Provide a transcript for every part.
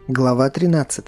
Глава 13.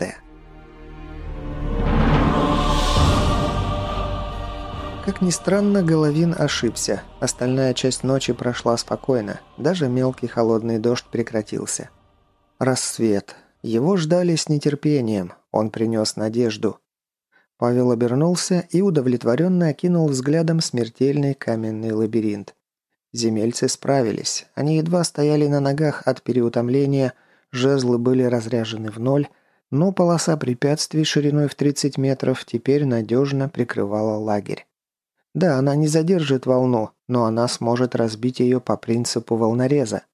Как ни странно, Головин ошибся. Остальная часть ночи прошла спокойно. Даже мелкий холодный дождь прекратился. Рассвет. Его ждали с нетерпением. Он принес надежду. Павел обернулся и удовлетворенно окинул взглядом смертельный каменный лабиринт. Земельцы справились. Они едва стояли на ногах от переутомления, жезлы были разряжены в ноль, но полоса препятствий шириной в 30 метров теперь надежно прикрывала лагерь. Да, она не задержит волну, но она сможет разбить ее по принципу волнореза.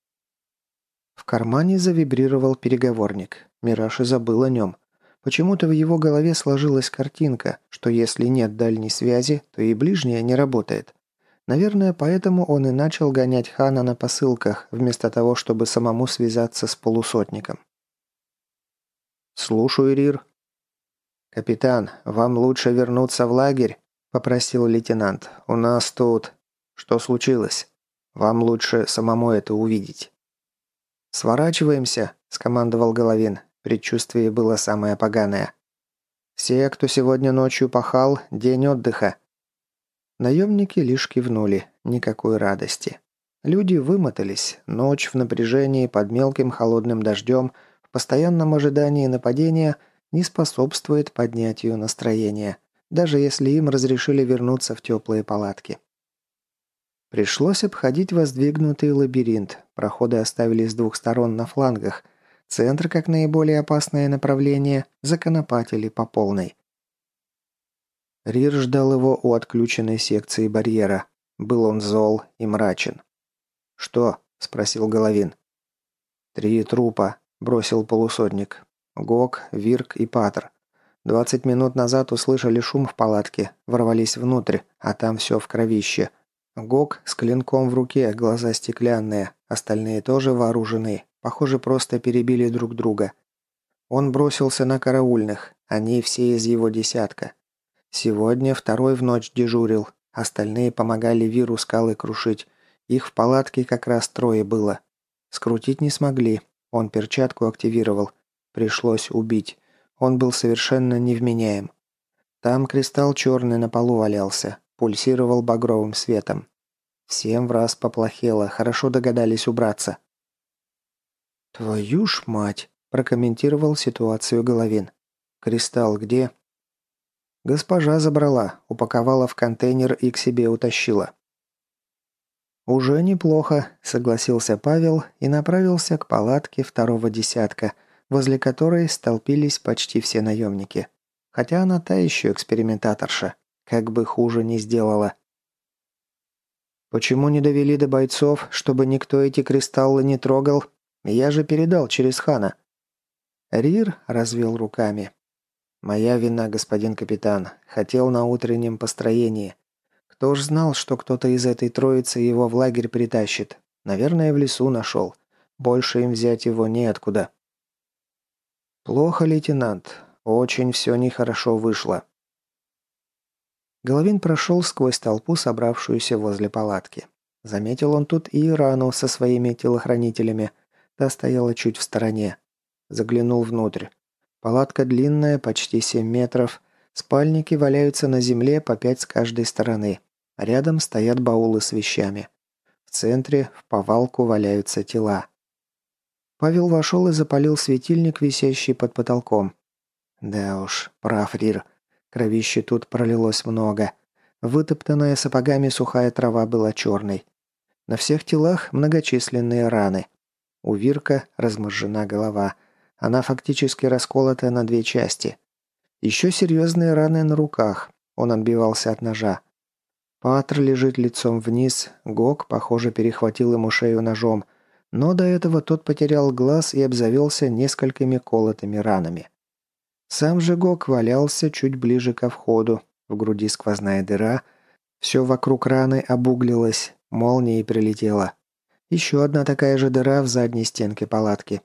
В кармане завибрировал переговорник. Мираж и забыл о нем. Почему-то в его голове сложилась картинка, что если нет дальней связи, то и ближняя не работает. Наверное, поэтому он и начал гонять Хана на посылках, вместо того, чтобы самому связаться с полусотником. «Слушаю, Рир». «Капитан, вам лучше вернуться в лагерь», — попросил лейтенант. «У нас тут...» «Что случилось? Вам лучше самому это увидеть». «Сворачиваемся», — скомандовал Головин. Предчувствие было самое поганое. «Все, кто сегодня ночью пахал, день отдыха». Наемники лишь кивнули, никакой радости. Люди вымотались, ночь в напряжении под мелким холодным дождем, в постоянном ожидании нападения не способствует поднятию настроения, даже если им разрешили вернуться в теплые палатки. Пришлось обходить воздвигнутый лабиринт, проходы оставили с двух сторон на флангах, центр, как наиболее опасное направление, законопатили по полной. Рир ждал его у отключенной секции барьера. Был он зол и мрачен. «Что?» – спросил Головин. «3 трупа», – бросил полусотник. Гог, Вирк и Патр. 20 минут назад услышали шум в палатке, ворвались внутрь, а там все в кровище. Гог с клинком в руке, глаза стеклянные, остальные тоже вооружены, похоже, просто перебили друг друга. Он бросился на караульных, они все из его десятка. Сегодня второй в ночь дежурил, остальные помогали Виру скалы крушить. Их в палатке как раз 3 было. Скрутить не смогли, он перчатку активировал. Пришлось убить. Он был совершенно невменяем. Там кристалл черный на полу валялся, пульсировал багровым светом. Всем враз поплохело, хорошо догадались убраться. «Твою ж мать!» – прокомментировал ситуацию Головин. «Кристалл где?» «Госпожа забрала, упаковала в контейнер и к себе утащила». «Уже неплохо», – согласился Павел и направился к палатке 2-го десятка, возле которой столпились почти все наемники. Хотя она та еще экспериментаторша, как бы хуже не сделала. «Почему не довели до бойцов, чтобы никто эти кристаллы не трогал? Я же передал через Хана». Рир развел руками. «Моя вина, господин капитан. Хотел на утреннем построении. Кто ж знал, что кто-то из этой троицы его в лагерь притащит? Наверное, в лесу нашел. Больше им взять его неоткуда». «Плохо, лейтенант. Очень все нехорошо вышло». Головин прошел сквозь толпу, собравшуюся возле палатки. Заметил он тут и Ирану со своими телохранителями. Та стояла чуть в стороне. Заглянул внутрь. Палатка длинная, почти 7 метров. Спальники валяются на земле по 5 с каждой стороны. Рядом стоят баулы с вещами. В центре в повалку валяются тела. Павел вошел и запалил светильник, висящий под потолком. Да уж, прав Рир. Кровищи тут пролилось много. Вытоптанная сапогами сухая трава была черной. На всех телах многочисленные раны. У Вирка размозжена голова. Она фактически расколота на 2 части. Еще серьезные раны на руках. Он отбивался от ножа. Патр лежит лицом вниз. Гог, похоже, перехватил ему шею ножом. Но до этого тот потерял глаз и обзавелся несколькими колотыми ранами. Сам же Гог валялся чуть ближе ко входу. В груди сквозная дыра. Все вокруг раны обуглилось. Молнией прилетела. Еще одна такая же дыра в задней стенке палатки.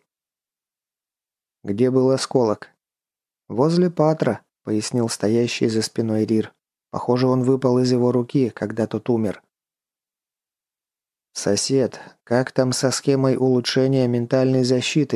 «Где был осколок?» «Возле Патра», — пояснил стоящий за спиной Рир. «Похоже, он выпал из его руки, когда тот умер». «Сосед, как там со схемой улучшения ментальной защиты?»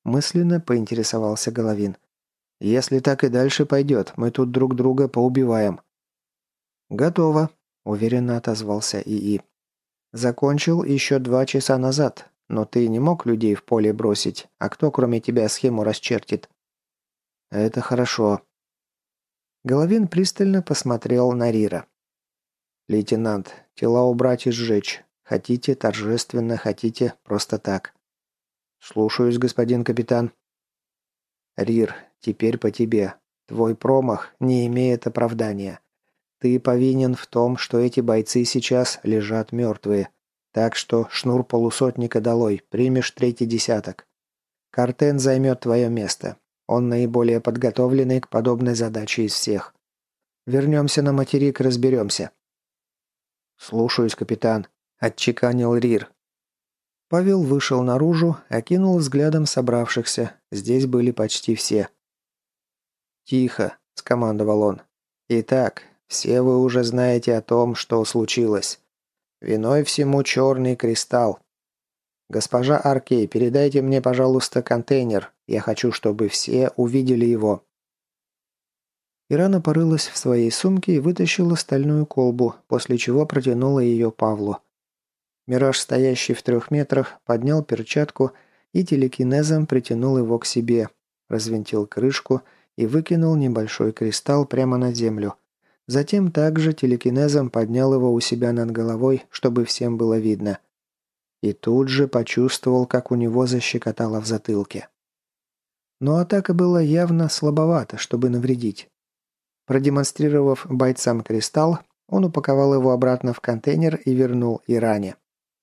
Мысленно поинтересовался Головин. «Если так и дальше пойдет, мы тут друг друга поубиваем». «Готово», – уверенно отозвался ИИ. «Закончил еще 2 часа назад, но ты не мог людей в поле бросить, а кто кроме тебя схему расчертит?» «Это хорошо». Головин пристально посмотрел на Рира. «Лейтенант, тела убрать и сжечь. Хотите торжественно, хотите просто так». «Слушаюсь, господин капитан». «Рир, теперь по тебе. Твой промах не имеет оправдания. Ты повинен в том, что эти бойцы сейчас лежат мертвые. Так что шнур полусотника долой, примешь 3-й десяток. Картен займет твое место. Он наиболее подготовленный к подобной задаче из всех. Вернемся на материк, разберемся». «Слушаюсь, капитан», – отчеканил Рир. Павел вышел наружу, окинул взглядом собравшихся. Здесь были почти все. «Тихо», – скомандовал он. «Итак, все вы уже знаете о том, что случилось. Виной всему черный кристалл. Госпожа Аркей, передайте мне, пожалуйста, контейнер. Я хочу, чтобы все увидели его». Ирана порылась в своей сумке и вытащила стальную колбу, после чего протянула ее Павлу. Мираж, стоящий в 3 метрах, поднял перчатку и телекинезом притянул его к себе, развинтил крышку и выкинул небольшой кристалл прямо на землю. Затем также телекинезом поднял его у себя над головой, чтобы всем было видно. И тут же почувствовал, как у него защекотало в затылке. Но атака была явно слабовата, чтобы навредить. Продемонстрировав бойцам кристалл, он упаковал его обратно в контейнер и вернул Иране.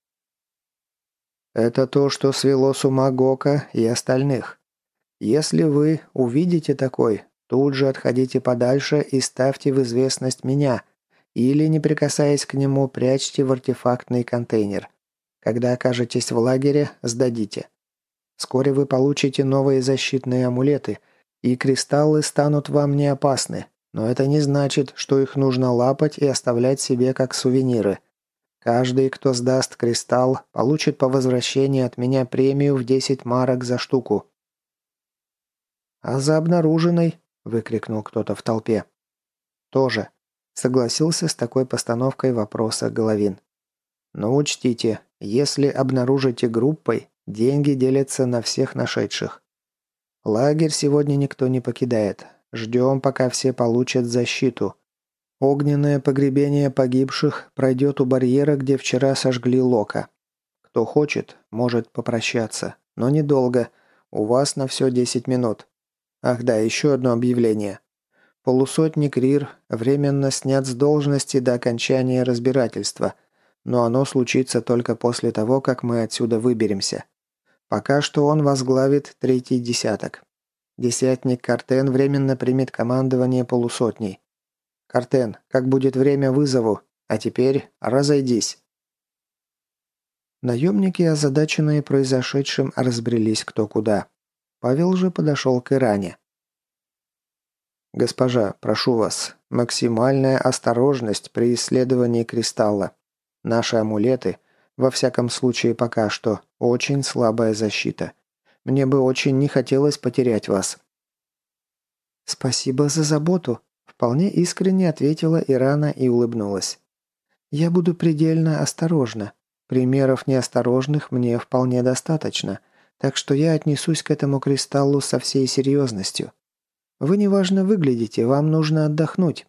«Это то, что свело с ума Гока и остальных. Если вы увидите такой, тут же отходите подальше и ставьте в известность меня, или, не прикасаясь к нему, прячьте в артефактный контейнер. Когда окажетесь в лагере, сдадите. Вскоре вы получите новые защитные амулеты, и кристаллы станут вам не опасны, но это не значит, что их нужно лапать и оставлять себе как сувениры. Каждый, кто сдаст кристалл, получит по возвращении от меня премию в 10 марок за штуку». «А за обнаруженный?» – выкрикнул кто-то в толпе. «Тоже», – согласился с такой постановкой вопроса Головин. «Но учтите, если обнаружите группой, деньги делятся на всех нашедших. Лагерь сегодня никто не покидает. Ждем, пока все получат защиту. Огненное погребение погибших пройдет у барьера, где вчера сожгли Лока. Кто хочет, может попрощаться. Но недолго. У вас на все 10 минут. Ах да, еще одно объявление. Полусотник Рир временно снят с должности до окончания разбирательства, но оно случится только после того, как мы отсюда выберемся. Пока что он возглавит 3-й десяток. Десятник Картен временно примет командование полусотней. Картен, как будет время, вызову. А теперь разойдись». Наемники, озадаченные произошедшим, разбрелись кто куда. Павел же подошел к Иране. «Госпожа, прошу вас, максимальная осторожность при исследовании кристалла. Наши амулеты, во всяком случае пока что, очень слабая защита. Мне бы очень не хотелось потерять вас». «Спасибо за заботу», – вполне искренне ответила Ирана и улыбнулась. «Я буду предельно осторожна. Примеров неосторожных мне вполне достаточно, так что я отнесусь к этому кристаллу со всей серьезностью. Вы неважно выглядите, вам нужно отдохнуть».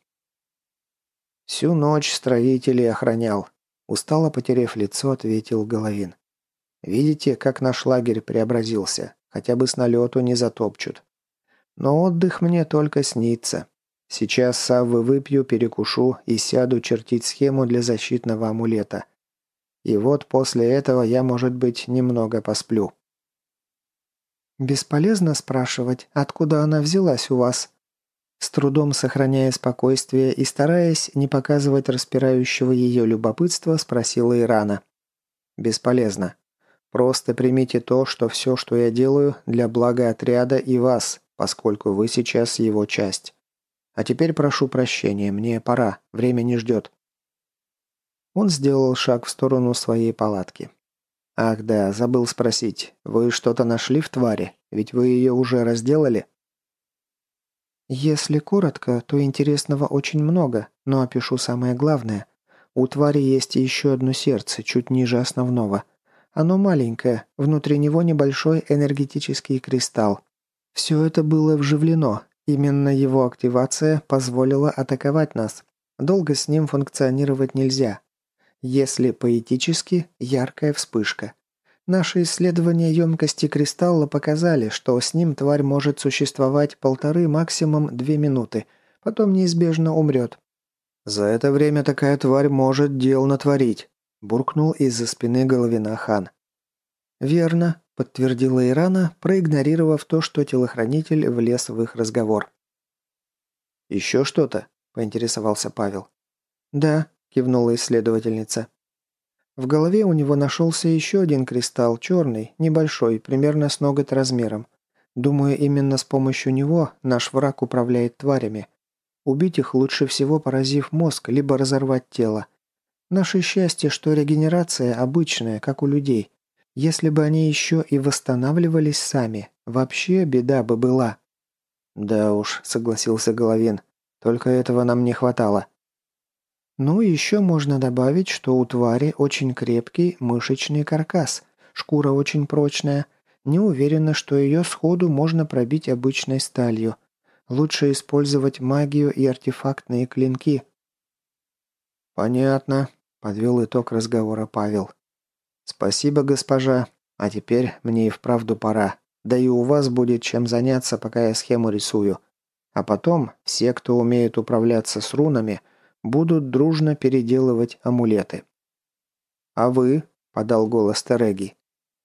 «Всю ночь строителей охранял», – устало потеряв лицо, ответил Головин. «Видите, как наш лагерь преобразился? Хотя бы с налету не затопчут. Но отдых мне только снится. Сейчас саввы выпью, перекушу и сяду чертить схему для защитного амулета. И вот после этого я, может быть, немного посплю». «Бесполезно спрашивать, откуда она взялась у вас?» С трудом сохраняя спокойствие и стараясь не показывать распирающего ее любопытства, спросила Ирана. «Бесполезно. Просто примите то, что все, что я делаю, для блага отряда и вас, поскольку вы сейчас его часть. А теперь прошу прощения, мне пора, время не ждет». Он сделал шаг в сторону своей палатки. Ах да, забыл спросить. Вы что-то нашли в твари? Ведь вы ее уже разделали? Если коротко, то интересного очень много, но опишу самое главное. У твари есть еще одно сердце, чуть ниже основного. Оно маленькое, внутри него небольшой энергетический кристалл. Все это было вживлено. Именно его активация позволила атаковать нас. Долго с ним функционировать нельзя. Если поэтически, яркая вспышка. Наши исследования емкости кристалла показали, что с ним тварь может существовать 1,5, максимум 2 минуты, потом неизбежно умрет. За это время такая тварь может дел натворить, буркнул из-за спины Головина хан. «Верно», – подтвердила Ирана, проигнорировав то, что телохранитель влез в их разговор. «Еще что-то?» – поинтересовался Павел. «Да», – кивнула исследовательница. В голове у него нашелся еще один кристалл, черный, небольшой, примерно с ноготь размером. Думаю, именно с помощью него наш враг управляет тварями. Убить их лучше всего, поразив мозг, либо разорвать тело. Наше счастье, что регенерация обычная, как у людей. Если бы они еще и восстанавливались сами, вообще беда бы была. «Да уж», — согласился Головин, — «только этого нам не хватало». Ну и еще можно добавить, что у твари очень крепкий мышечный каркас, шкура очень прочная. Не уверена, что ее сходу можно пробить обычной сталью. Лучше использовать магию и артефактные клинки. «Понятно», — подвел итог разговора Павел. «Спасибо, госпожа. А теперь мне и вправду пора. Да и у вас будет чем заняться, пока я схему рисую. А потом все, кто умеет управляться с рунами, будут дружно переделывать амулеты». «А вы?» – подал голос Тереги.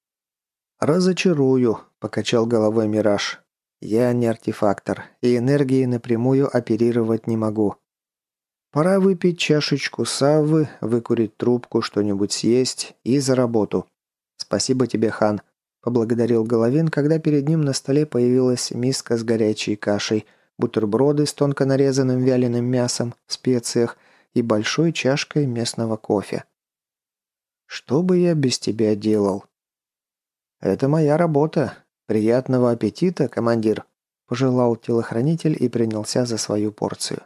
«Разочарую», – покачал головой Мираж. «Я не артефактор, и энергией напрямую оперировать не могу. Пора выпить чашечку саввы, выкурить трубку, что-нибудь съесть и за работу. Спасибо тебе, хан», – поблагодарил Головин, когда перед ним на столе появилась миска с горячей кашей, бутерброды с тонко нарезанным вяленым мясом, в специях и большой чашкой местного кофе. «Что бы я без тебя делал?» «Это моя работа. Приятного аппетита, командир», – пожелал телохранитель и принялся за свою порцию.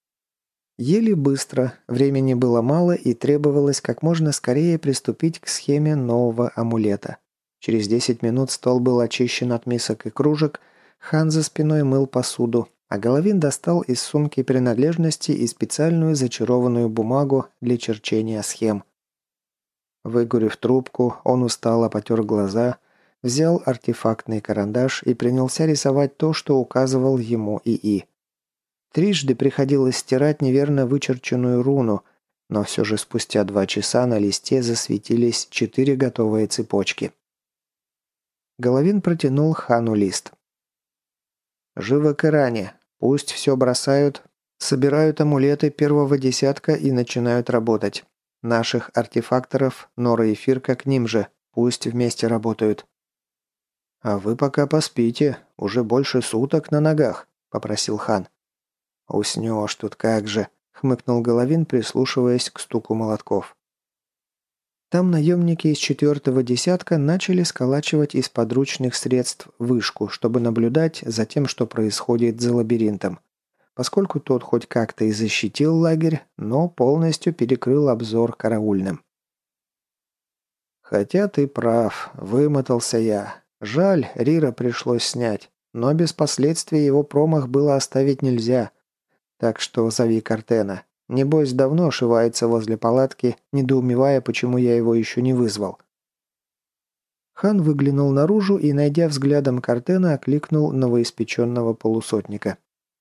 Ели быстро, времени было мало и требовалось как можно скорее приступить к схеме нового амулета. Через 10 минут стол был очищен от мисок и кружек, хан за спиной мыл посуду, а Головин достал из сумки принадлежности и специальную зачарованную бумагу для черчения схем. Выкурив трубку, он устало потер глаза, взял артефактный карандаш и принялся рисовать то, что указывал ему ИИ. Трижды приходилось стирать неверно вычерченную руну, но все же спустя 2 часа на листе засветились 4 готовые цепочки. Головин протянул хану лист. «Живо к Иране. Пусть все бросают, собирают амулеты первого десятка и начинают работать. Наших артефакторов, Нора и Фирка к ним же. Пусть вместе работают». «А вы пока поспите. Уже больше суток на ногах», — попросил хан. «Уснешь тут как же», — хмыкнул Головин, прислушиваясь к стуку молотков. Там наемники из 4-го десятка начали сколачивать из подручных средств вышку, чтобы наблюдать за тем, что происходит за лабиринтом, поскольку тот хоть как-то и защитил лагерь, но полностью перекрыл обзор караульным. «Хотя ты прав, вымотался я. Жаль, Рира пришлось снять, но без последствий его промах было оставить нельзя. Так что зови Картена. Небось, давно ошивается возле палатки, недоумевая, почему я его еще не вызвал». Хан выглянул наружу и, найдя взглядом Картена, окликнул новоиспеченного полусотника.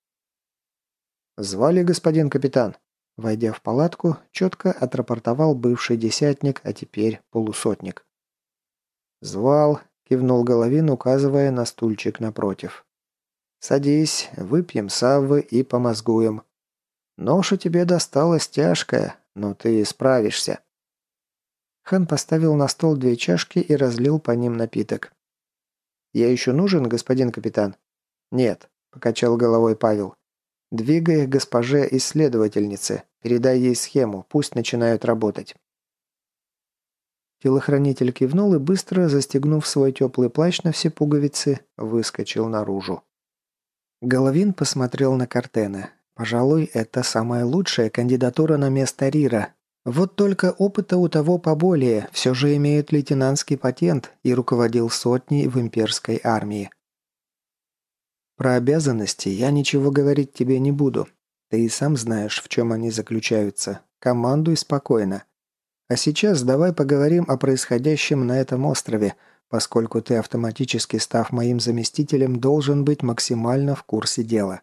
«Звали, господин капитан?» Войдя в палатку, четко отрапортовал бывший десятник, а теперь полусотник. «Звал», — кивнул Головин, указывая на стульчик напротив. «Садись, выпьем саввы и помозгуем. Ноша тебе досталась тяжкая, но ты справишься». Хан поставил на стол 2 чашки и разлил по ним напиток. «Я еще нужен, господин капитан?» «Нет», — покачал головой Павел. «Двигай к госпоже-исследовательнице. Передай ей схему, пусть начинают работать». Телохранитель кивнул и, быстро застегнув свой теплый плащ на все пуговицы, выскочил наружу. Головин посмотрел на Картена. Пожалуй, это самая лучшая кандидатура на место Рира. Вот только опыта у того поболее, все же имеет лейтенантский патент и руководил сотней в имперской армии. Про обязанности я ничего говорить тебе не буду. Ты и сам знаешь, в чем они заключаются. Командуй спокойно. А сейчас давай поговорим о происходящем на этом острове, поскольку ты, автоматически став моим заместителем, должен быть максимально в курсе дела.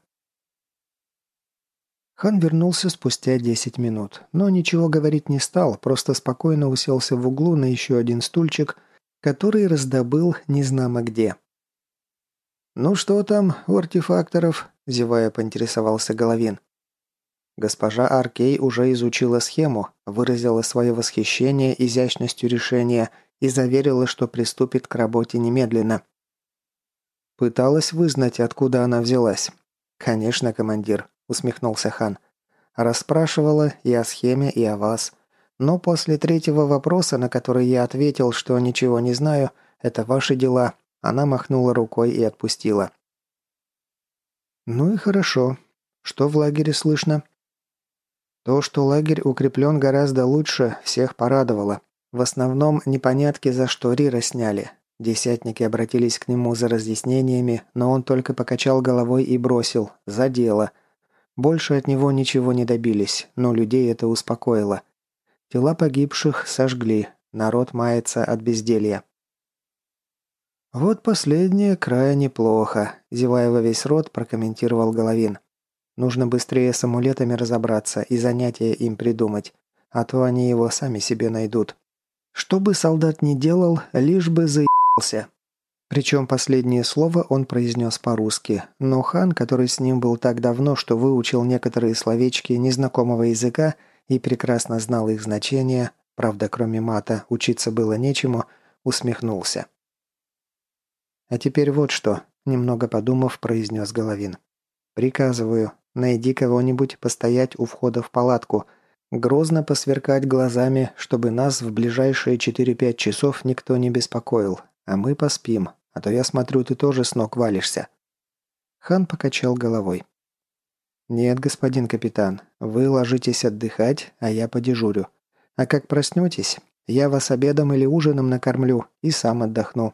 Хан вернулся спустя 10 минут, но ничего говорить не стал, просто спокойно уселся в углу на еще один стульчик, который раздобыл незнамо где. «Ну что там у артефакторов?» – зевая поинтересовался Головин. Госпожа Аркей уже изучила схему, выразила свое восхищение изящностью решения и заверила, что приступит к работе немедленно. Пыталась вызнать, откуда она взялась. «Конечно, командир», – усмехнулся хан. «Расспрашивала и о схеме, и о вас. Но после третьего вопроса, на который я ответил, что ничего не знаю, это ваши дела, она махнула рукой и отпустила». «Ну и хорошо. Что в лагере слышно?» То, что лагерь укреплен гораздо лучше, всех порадовало. В основном непонятки, за что Рира сняли. Десятники обратились к нему за разъяснениями, но он только покачал головой и бросил «за дело». Больше от него ничего не добились, но людей это успокоило. Тела погибших сожгли, народ мается от безделья. «Вот последнее крайне плохо», – зевая во весь рот, прокомментировал Головин. «Нужно быстрее с амулетами разобраться и занятия им придумать, а то они его сами себе найдут. Что бы солдат ни делал, лишь бы заебался». Причем последнее слово он произнес по-русски, но хан, который с ним был так давно, что выучил некоторые словечки незнакомого языка и прекрасно знал их значение, правда, кроме мата, учиться было нечему, усмехнулся. «А теперь вот что», – немного подумав, произнес Головин. «Приказываю, найди кого-нибудь постоять у входа в палатку, грозно посверкать глазами, чтобы нас в ближайшие 4-5 часов никто не беспокоил, а мы поспим, а то я смотрю, ты тоже с ног валишься». Хан покачал головой. «Нет, господин капитан, вы ложитесь отдыхать, а я подежурю. А как проснетесь, я вас обедом или ужином накормлю и сам отдохну».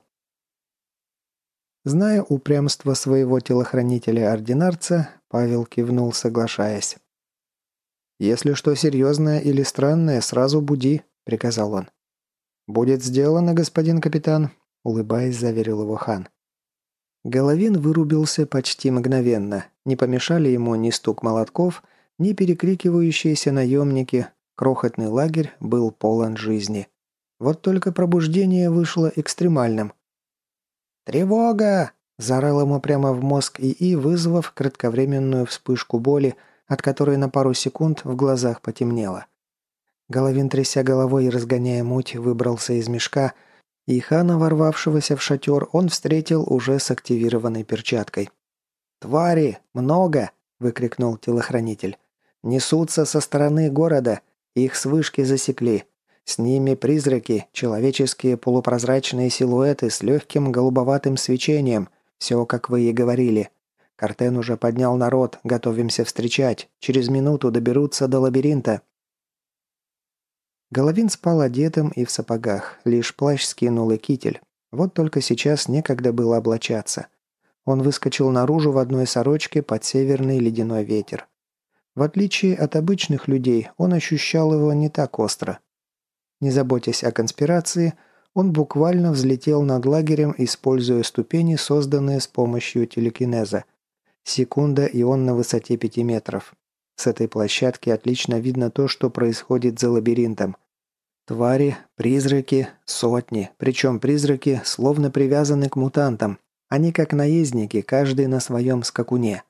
Зная упрямство своего телохранителя-ординарца, Павел кивнул, соглашаясь. «Если что серьезное или странное, сразу буди», — приказал он. «Будет сделано, господин капитан», — улыбаясь, заверил его хан. Головин вырубился почти мгновенно. Не помешали ему ни стук молотков, ни перекрикивающиеся наемники. Крохотный лагерь был полон жизни. Вот только пробуждение вышло экстремальным. «Тревога!» – заорал ему прямо в мозг ИИ, вызвав кратковременную вспышку боли, от которой на пару секунд в глазах потемнело. Головин, тряся головой и разгоняя муть, выбрался из мешка, и хана, ворвавшегося в шатер, он встретил уже с активированной перчаткой. «Твари! Много!» – выкрикнул телохранитель. «Несутся со стороны города. Их с вышки засекли. С ними призраки, человеческие полупрозрачные силуэты с легким голубоватым свечением. Все, как вы и говорили. Картен уже поднял народ, готовимся встречать. Через минуту доберутся до лабиринта». Головин спал одетым и в сапогах, лишь плащ скинул и китель. Вот только сейчас некогда было облачаться. Он выскочил наружу в одной сорочке под северный ледяной ветер. В отличие от обычных людей, он ощущал его не так остро. Не заботясь о конспирации, он буквально взлетел над лагерем, используя ступени, созданные с помощью телекинеза. Секунда, и он на высоте 5 метров. С этой площадки отлично видно то, что происходит за лабиринтом. Твари, призраки, сотни, причем призраки словно привязаны к мутантам. Они как наездники, каждый на своем скакуне.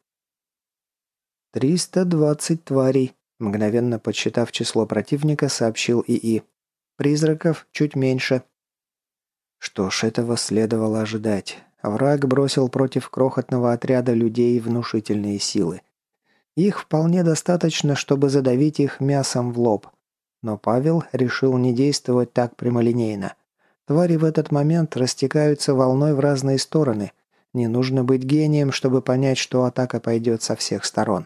320 тварей, мгновенно подсчитав число противника, сообщил ИИ. Призраков чуть меньше. Что ж, этого следовало ожидать. Враг бросил против крохотного отряда людей внушительные силы. Их вполне достаточно, чтобы задавить их мясом в лоб. Но Павел решил не действовать так прямолинейно. Твари в этот момент растекаются волной в разные стороны. Не нужно быть гением, чтобы понять, что атака пойдет со всех сторон.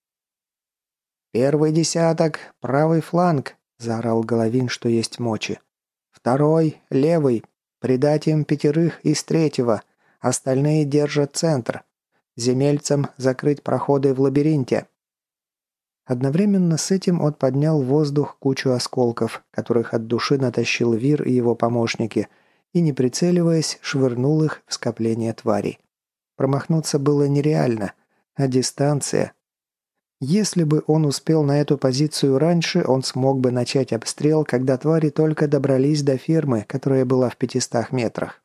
«Первый десяток, правый фланг!» – заорал Головин, что есть мочи. «Второй, левый. Придать им 5 из третьего. Остальные держат центр. Земельцам закрыть проходы в лабиринте». Одновременно с этим он поднял в воздух кучу осколков, которых от души натащил Вир и его помощники, и, не прицеливаясь, швырнул их в скопление тварей. Промахнуться было нереально, а дистанция... Если бы он успел на эту позицию раньше, он смог бы начать обстрел, когда твари только добрались до фермы, которая была в 500 метрах.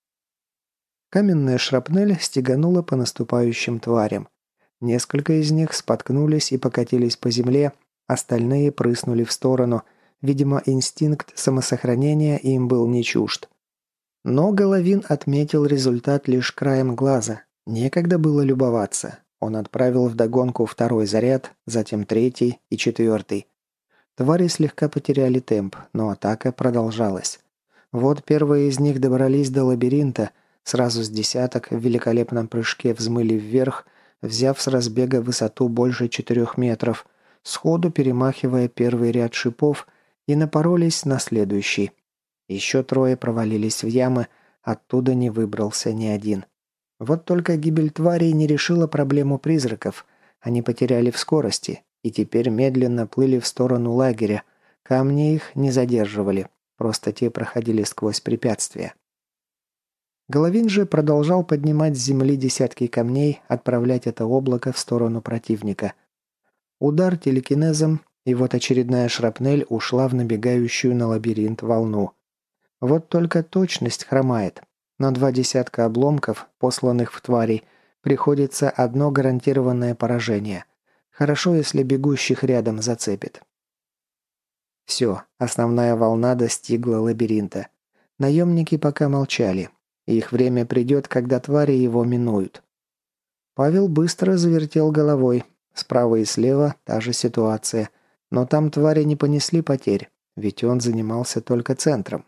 Каменная шрапнель стеганула по наступающим тварям. Несколько из них споткнулись и покатились по земле, остальные прыснули в сторону. Видимо, инстинкт самосохранения им был не чужд. Но Головин отметил результат лишь краем глаза. Некогда было любоваться. Он отправил вдогонку второй заряд, затем третий и четвертый. Твари слегка потеряли темп, но атака продолжалась. Вот первые из них добрались до лабиринта, сразу с десяток в великолепном прыжке взмыли вверх, взяв с разбега высоту больше 4 метров, сходу перемахивая первый ряд шипов и напоролись на следующий. Еще 3 провалились в ямы, оттуда не выбрался ни один. Вот только гибель тварей не решила проблему призраков. Они потеряли в скорости и теперь медленно плыли в сторону лагеря. Камни их не задерживали, просто те проходили сквозь препятствия. Головин же продолжал поднимать с земли десятки камней, отправлять это облако в сторону противника. Удар телекинезом, и вот очередная шрапнель ушла в набегающую на лабиринт волну. Вот только точность хромает. На 2 десятка обломков, посланных в тварей, приходится одно гарантированное поражение. Хорошо, если бегущих рядом зацепит. Все, основная волна достигла лабиринта. Наемники пока молчали. Их время придет, когда твари его минуют. Павел быстро завертел головой. Справа и слева та же ситуация. Но там твари не понесли потерь, ведь он занимался только центром.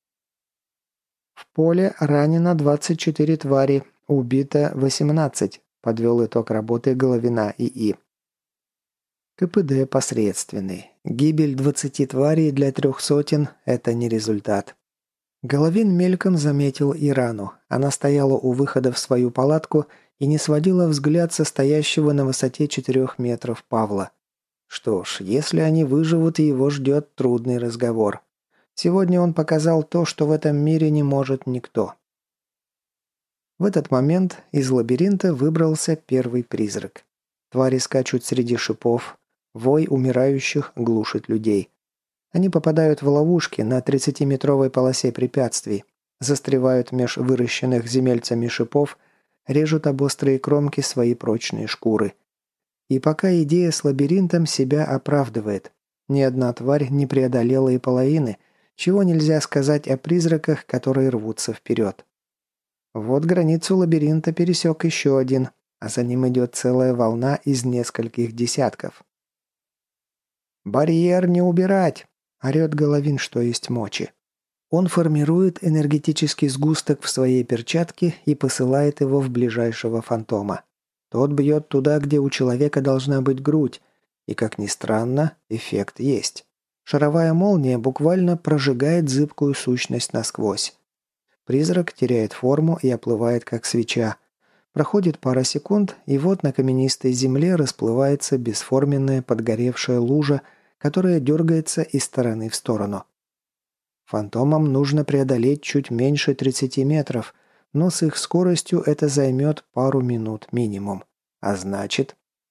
В поле ранено 24 твари, убито 18, подвел итог работы Головина ИИ. КПД посредственный. Гибель 20 тварей для 300 – это не результат. Головин мельком заметил Ирану. Она стояла у выхода в свою палатку и не сводила взгляд со стоящего на высоте 4 метров Павла. Что ж, если они выживут, его ждет трудный разговор. Сегодня он показал то, что в этом мире не может никто. В этот момент из лабиринта выбрался первый призрак. Твари скачут среди шипов, вой умирающих глушит людей. Они попадают в ловушки на 30-метровой полосе препятствий, застревают меж выращенных земельцами шипов, режут об острые кромки свои прочные шкуры. И пока идея с лабиринтом себя оправдывает, ни одна тварь не преодолела и половины, чего нельзя сказать о призраках, которые рвутся вперед. Вот границу лабиринта пересек еще один, а за ним идет целая волна из нескольких десятков. «Барьер не убирать!» – орет Головин, что есть мочи. Он формирует энергетический сгусток в своей перчатке и посылает его в ближайшего фантома. Тот бьет туда, где у человека должна быть грудь, и, как ни странно, эффект есть. Шаровая молния буквально прожигает зыбкую сущность насквозь. Призрак теряет форму и оплывает, как свеча. Проходит пара секунд, и вот на каменистой земле расплывается бесформенная подгоревшая лужа, которая дергается из стороны в сторону. Фантомам нужно преодолеть чуть меньше 30 метров, но с их скоростью это займет пару минут минимум. А значит...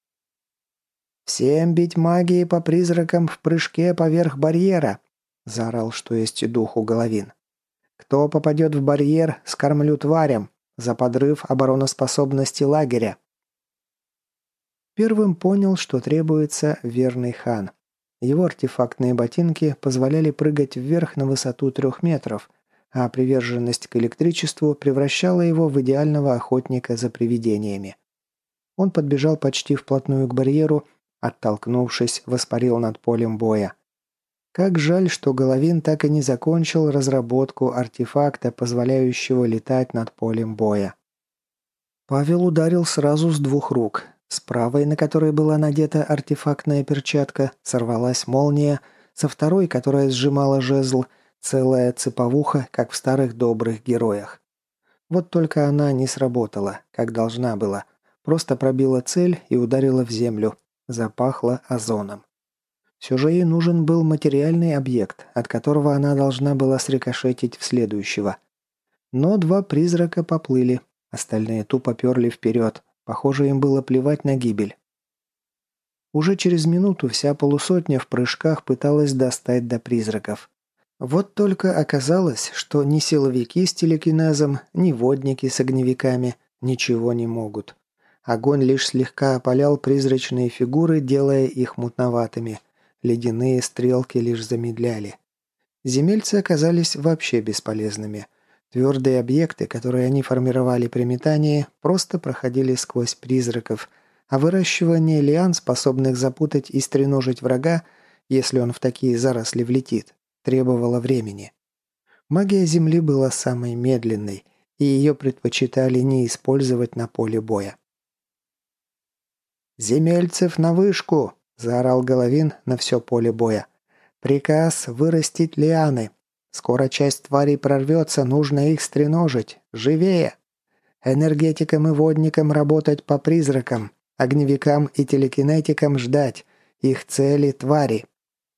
«Всем бить магией по призракам в прыжке поверх барьера!» – заорал, что есть духу Головин. «Кто попадет в барьер, скормлю тварям за подрыв обороноспособности лагеря!» Первым понял, что требуется верный хан. Его артефактные ботинки позволяли прыгать вверх на высоту 3 метров, а приверженность к электричеству превращала его в идеального охотника за привидениями. Он подбежал почти вплотную к барьеру, оттолкнувшись, воспарил над полем боя. Как жаль, что Головин так и не закончил разработку артефакта, позволяющего летать над полем боя. Павел ударил сразу с двух рук. С правой, на которой была надета артефактная перчатка, сорвалась молния, со второй, которая сжимала жезл, целая цеповуха, как в старых добрых героях. Вот только она не сработала, как должна была. Просто пробила цель и ударила в землю. Запахло озоном. Все же ей нужен был материальный объект, от которого она должна была срикошетить в следующего. Но два призрака поплыли, остальные тупо перли вперед. Похоже, им было плевать на гибель. Уже через минуту вся полусотня в прыжках пыталась достать до призраков. Вот только оказалось, что ни силовики с телекинезом, ни водники с огневиками ничего не могут. Огонь лишь слегка опалял призрачные фигуры, делая их мутноватыми. Ледяные стрелки лишь замедляли. Земельцы оказались вообще бесполезными. Твердые объекты, которые они формировали при метании, просто проходили сквозь призраков, а выращивание лиан, способных запутать и стреножить врага, если он в такие заросли влетит, требовало времени. Магия Земли была самой медленной, и ее предпочитали не использовать на поле боя. «Земельцев на вышку!» – заорал Головин на все поле боя. «Приказ вырастить лианы. Скоро часть тварей прорвется, нужно их стреножить. Живее! Энергетикам и водникам работать по призракам, огневикам и телекинетикам ждать. Их цели – твари».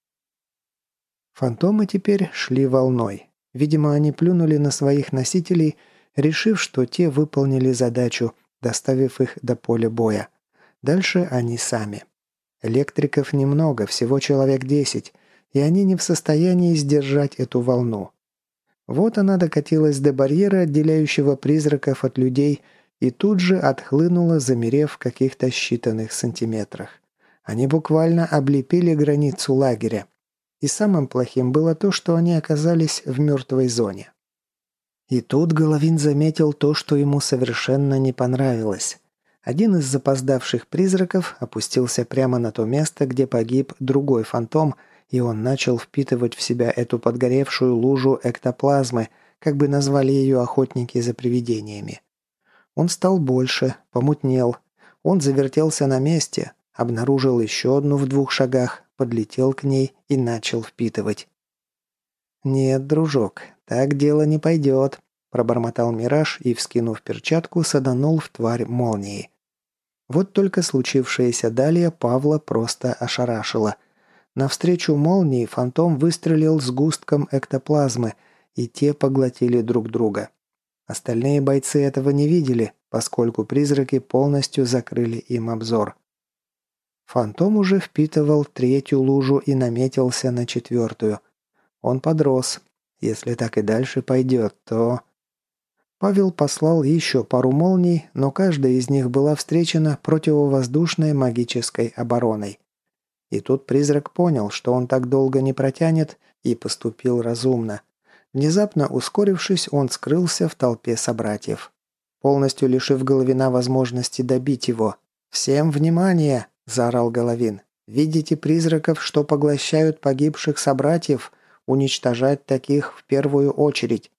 Фантомы теперь шли волной. Видимо, они плюнули на своих носителей, решив, что те выполнили задачу, доставив их до поля боя. Дальше они сами. Электриков немного, всего человек 10, и они не в состоянии сдержать эту волну. Вот она докатилась до барьера, отделяющего призраков от людей, и тут же отхлынула, замерев в каких-то считанных сантиметрах. Они буквально облепили границу лагеря. И самым плохим было то, что они оказались в мертвой зоне. И тут Головин заметил то, что ему совершенно не понравилось. Один из запоздавших призраков опустился прямо на то место, где погиб другой фантом, и он начал впитывать в себя эту подгоревшую лужу эктоплазмы, как бы назвали ее охотники за привидениями. Он стал больше, помутнел. Он завертелся на месте, обнаружил еще одну в 2 шагах, подлетел к ней и начал впитывать. «Нет, дружок, так дело не пойдет», – пробормотал Мираж и, вскинув перчатку, саданул в тварь молнией. Вот только случившееся далее Павла просто ошарашило. Навстречу молнии фантом выстрелил сгустком эктоплазмы, и те поглотили друг друга. Остальные бойцы этого не видели, поскольку призраки полностью закрыли им обзор. Фантом уже впитывал 3-ю лужу и наметился на 4-ю. Он подрос. Если так и дальше пойдет, то... Павел послал еще пару молний, но каждая из них была встречена противовоздушной магической обороной. И тут призрак понял, что он так долго не протянет, и поступил разумно. Внезапно ускорившись, он скрылся в толпе собратьев. Полностью лишив Головина возможности добить его. «Всем внимание!» – заорал Головин. «Видите призраков, что поглощают погибших собратьев? Уничтожать таких в первую очередь!»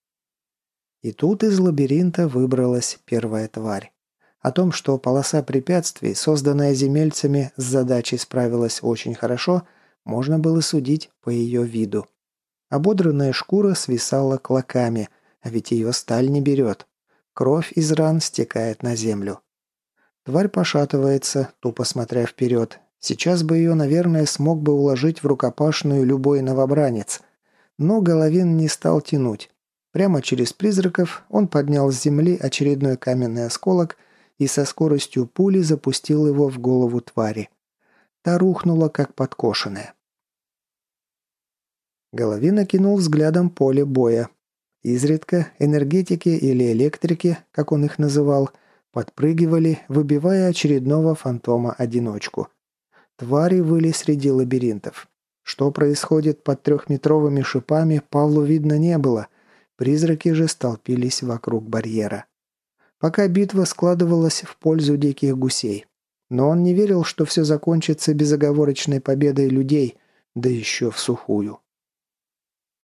И тут из лабиринта выбралась первая тварь. О том, что полоса препятствий, созданная земельцами, с задачей справилась очень хорошо, можно было судить по ее виду. Ободранная шкура свисала клоками, а ведь ее сталь не берет. Кровь из ран стекает на землю. Тварь пошатывается, тупо смотря вперед. Сейчас бы ее, наверное, смог бы уложить в рукопашную любой новобранец. Но Головин не стал тянуть. Прямо через призраков он поднял с земли очередной каменный осколок и со скоростью пули запустил его в голову твари. Та рухнула, как подкошенная. Головин окинул взглядом поле боя. Изредка энергетики или электрики, как он их называл, подпрыгивали, выбивая очередного фантома-одиночку. Твари выли среди лабиринтов. Что происходит под 3-метровыми шипами, Павлу видно не было. Призраки же столпились вокруг барьера. Пока битва складывалась в пользу диких гусей. Но он не верил, что все закончится безоговорочной победой людей, да еще в сухую.